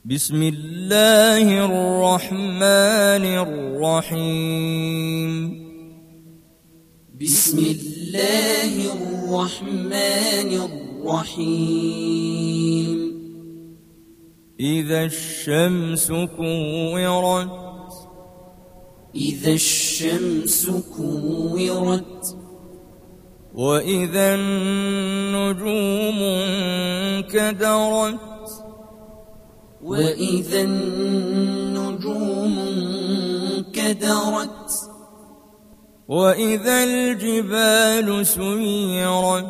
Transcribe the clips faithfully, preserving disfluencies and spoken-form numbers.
بسم الله الرحمن الرحيم بسم الله الرحمن الرحيم إذا الشمس كورت إذا الشمس كورت وإذا النجوم انكدرت وإذا النجوم انكدرت وإذا الجبال سيرت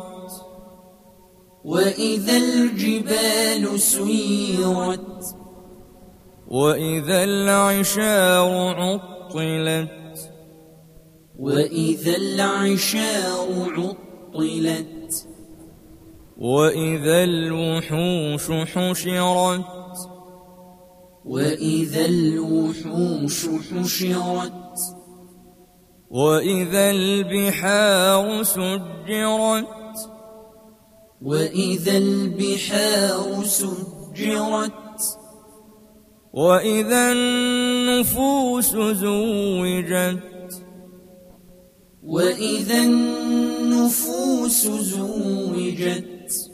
وإذا الجبال سيرت وإذا العشار عطلت وإذا العشار عطلت وإذا الوحوش حشرت وإذا الوحوش حشرت وإذا البحار سجرت وإذا البحار سجرت وإذا النفوس زوجت وإذا النفوس زوجت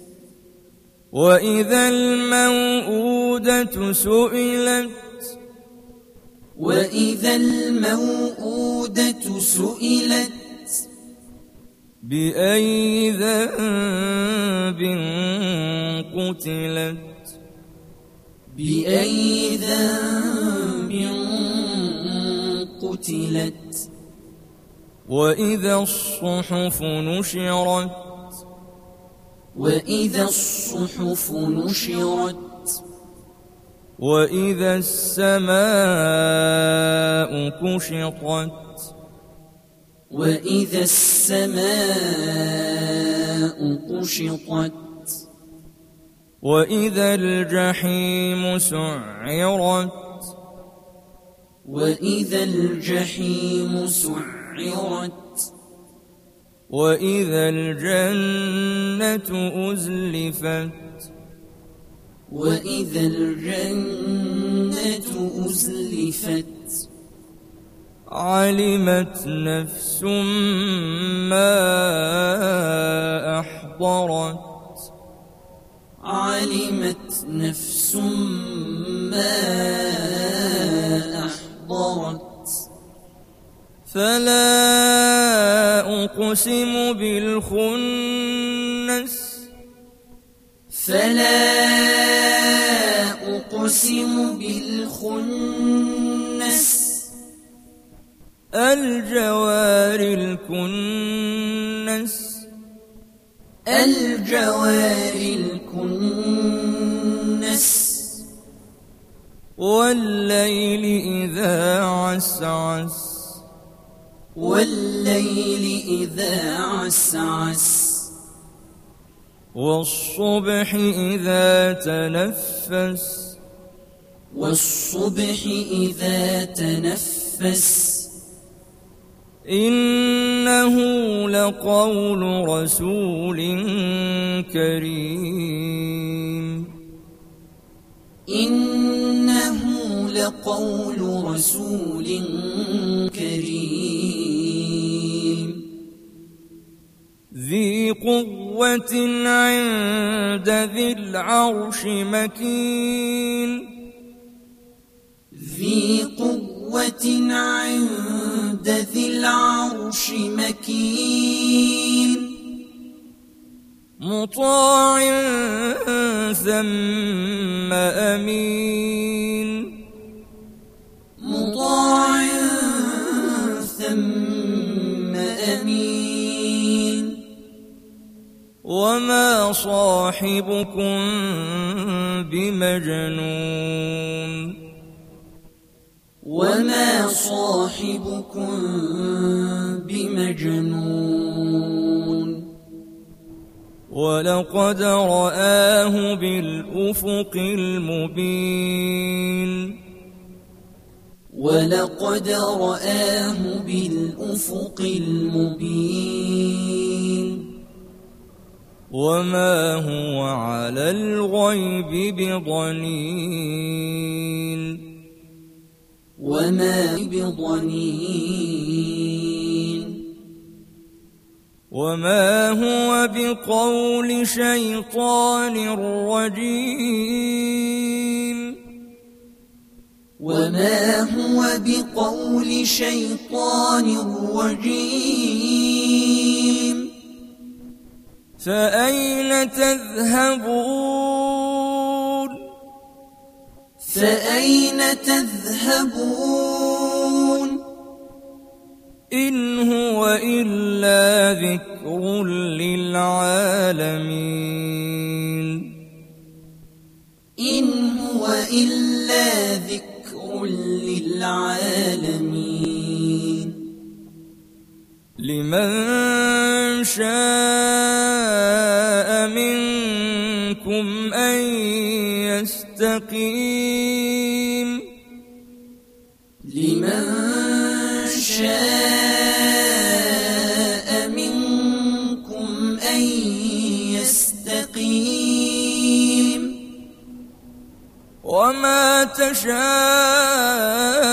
وإذا الموءودة سئلت وإذا الموءودة سئلت بأي ذنب قتلت بأي ذنب قتلت وإذا الصحف نشرت وإذا الصحف نشرت وإذا السماء كشطت وإذا السماء كشطت وإذا الجحيم سعرت وإذا الجحيم سعرت وإذا الجنة أزلفت وإذا الجنة أزلفت علمت نفس ما أحضرت علمت نفس ما أحضرت فلا أقسم بالخنس فلا أقسم بالخنس الجوار الكنس الجوار الكنس والليل إذا عسعس والليل إذا عسعس والصبح إذا تنفس والصبح إذا تنفس إنه لقول رسول كريم إنه لقول رسول كريم ذي قوة عند ذي العرش مكين ذي قوة عند ذي العرش مكين مطاع ثم أمين مطاع ثم أمين وما صاحبكم بمجنون وما صاحبكم بمجنون ولقد رآه بالأفق المبين ولقد رآه بالأفق المبين وما هو على الغيب بضنين وما بضنين وما هو بقول شيطان رجيم وما هو بقول شيطان رجيم فأين تذهبون فأين تذهبون إن هو إلا ذكر للعالمين إن هو إلا ذكر للعالمين لمن شاء منكم أن يستقيم لمن شاء منكم أن يستقيم وما تشاءون